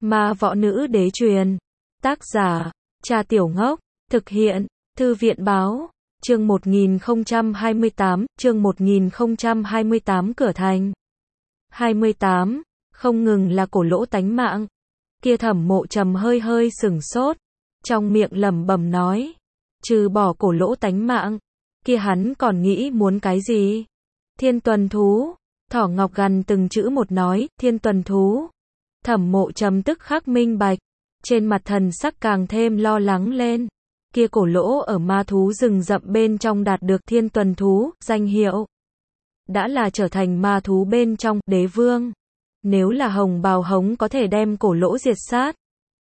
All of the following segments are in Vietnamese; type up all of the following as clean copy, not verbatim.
Ma võ nữ đế truyền. Tác giả, Cha Tiểu Ngốc. Thực hiện, Thư viện báo. Chương 1028, Cửa Thành. 28. Không ngừng là cổ lỗ tánh mạng. Kia Thẩm Mộ Trầm hơi hơi sửng sốt, trong miệng lẩm bẩm nói, trừ bỏ cổ lỗ tánh mạng, kia hắn còn nghĩ muốn cái gì? Thiên tuần thú. Thỏ Ngọc gần từng chữ một nói, thiên tuần thú. Thẩm Mộ Trầm tức khắc minh bạch, trên mặt thần sắc càng thêm lo lắng lên. Kia cổ lỗ ở ma thú rừng rậm bên trong đạt được thiên tuần thú, danh hiệu. Đã là trở thành ma thú bên trong, đế vương. Nếu là Hồng Bào Hống có thể đem cổ lỗ diệt sát,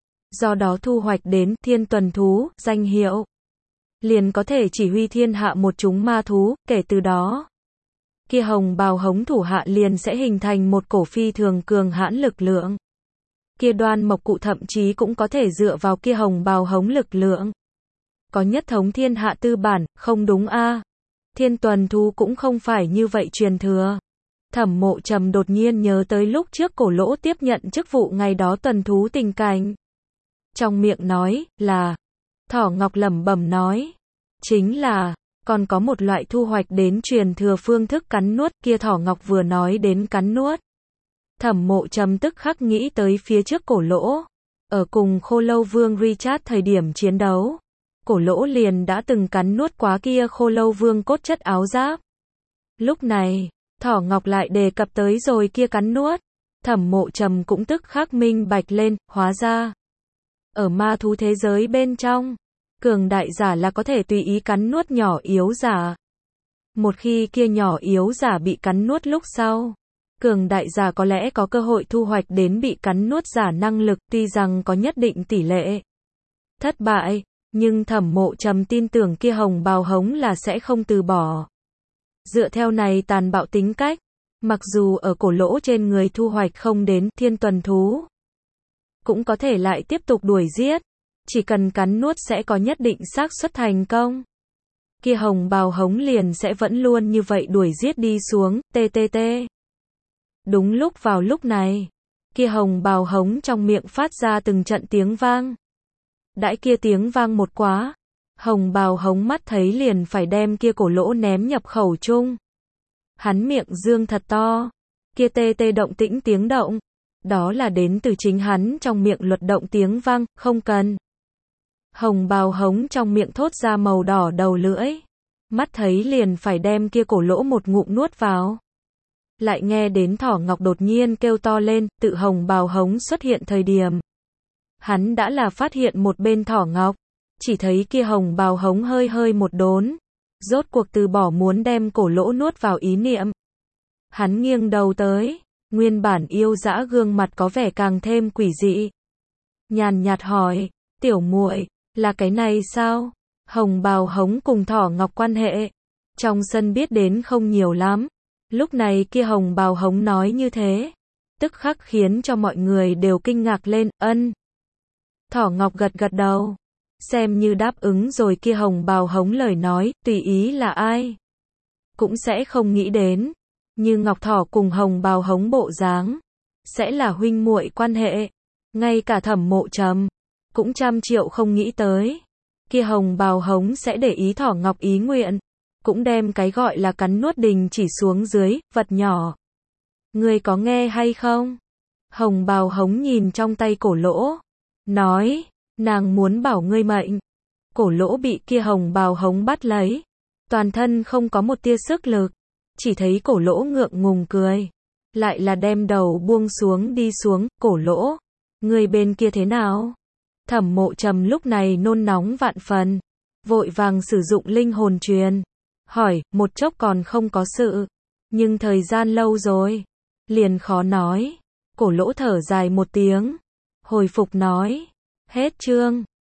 do đó thu hoạch đến thiên tuần thú, danh hiệu, liền có thể chỉ huy thiên hạ một chúng ma thú, kể từ đó, kia Hồng Bào Hống thủ hạ liền sẽ hình thành một cổ phi thường cường hãn lực lượng. Kia Đoan Mộc Cụ thậm chí cũng có thể dựa vào kia Hồng Bào Hống lực lượng, có nhất thống thiên hạ tư bản, không đúng a? Thiên tuần thú cũng không phải như vậy truyền thừa. Thẩm Mộ Trầm đột nhiên nhớ tới lúc trước cổ lỗ tiếp nhận chức vụ ngày đó tuần thú tình cảnh. Trong miệng nói, là. Thỏ Ngọc lẩm bẩm nói. Chính là, còn có một loại thu hoạch đến truyền thừa phương thức cắn nuốt, kia Thỏ Ngọc vừa nói đến cắn nuốt. Thẩm Mộ Trầm tức khắc nghĩ tới phía trước cổ lỗ. Ở cùng Khô Lâu Vương Richard thời điểm chiến đấu, cổ lỗ liền đã từng cắn nuốt quá kia Khô Lâu Vương cốt chất áo giáp. Lúc này, Thỏ Ngọc lại đề cập tới rồi kia cắn nuốt. Thẩm Mộ Trầm cũng tức khắc minh bạch lên, hóa ra, ở ma thú thế giới bên trong, cường đại giả là có thể tùy ý cắn nuốt nhỏ yếu giả. Một khi kia nhỏ yếu giả bị cắn nuốt lúc sau, cường đại giả có lẽ có cơ hội thu hoạch đến bị cắn nuốt giả năng lực, tuy rằng có nhất định tỷ lệ thất bại, nhưng Thẩm Mộ Trầm tin tưởng kia Hồng Bào Hống là sẽ không từ bỏ. Dựa theo này tàn bạo tính cách, mặc dù ở cổ lỗ trên người thu hoạch không đến thiên tuần thú, cũng có thể lại tiếp tục đuổi giết, chỉ cần cắn nuốt sẽ có nhất định xác suất thành công. Kia Hồng Bào Hống liền sẽ vẫn luôn như vậy đuổi giết đi xuống, ttt. Đúng lúc vào lúc này, kia Hồng Bào Hống trong miệng phát ra từng trận tiếng vang. Đãi kia tiếng vang một quá, Hồng Bào Hống mắt thấy liền phải đem kia cổ lỗ ném nhập khẩu chung. Hắn miệng dương thật to, kia tê tê động tĩnh tiếng động, đó là đến từ chính hắn trong miệng luật động tiếng vang, không cần. Hồng Bào Hống trong miệng thốt ra màu đỏ đầu lưỡi, mắt thấy liền phải đem kia cổ lỗ một ngụm nuốt vào. Lại nghe đến Thỏ Ngọc đột nhiên kêu to lên, tự Hồng Bào Hống xuất hiện thời điểm, hắn đã là phát hiện một bên Thỏ Ngọc, chỉ thấy kia Hồng Bào Hống hơi hơi một đốn, rốt cuộc từ bỏ muốn đem cổ lỗ nuốt vào ý niệm. Hắn nghiêng đầu tới, nguyên bản yêu dã gương mặt có vẻ càng thêm quỷ dị. Nhàn nhạt hỏi, tiểu muội, là cái này sao? Hồng Bào Hống cùng Thỏ Ngọc quan hệ, trong sân biết đến không nhiều lắm. Lúc này kia Hồng Bào Hống nói như thế, tức khắc khiến cho mọi người đều kinh ngạc lên, ân. Thỏ Ngọc gật gật đầu, xem như đáp ứng rồi kia Hồng Bào Hống lời nói, tùy ý là ai, cũng sẽ không nghĩ đến, như Ngọc Thỏ cùng Hồng Bào Hống bộ dáng, sẽ là huynh muội quan hệ. Ngay cả Thẩm Mộ Trầm cũng trăm triệu không nghĩ tới, kia Hồng Bào Hống sẽ để ý Thỏ Ngọc ý nguyện, cũng đem cái gọi là cắn nuốt đình chỉ xuống dưới, vật nhỏ. Ngươi có nghe hay không? Hồng Bào Hống nhìn trong tay cổ lỗ, nói, nàng muốn bảo ngươi mệnh. Cổ lỗ bị kia Hồng Bào Hống bắt lấy, toàn thân không có một tia sức lực, chỉ thấy cổ lỗ ngượng ngùng cười, lại là đem đầu buông xuống đi xuống, cổ lỗ, người bên kia thế nào? Thẩm Mộ Trầm lúc này nôn nóng vạn phần, vội vàng sử dụng linh hồn truyền, hỏi, một chốc còn không có sự, nhưng thời gian lâu rồi, liền khó nói. Cổ lỗ thở dài một tiếng, hồi phục nói, hết chương.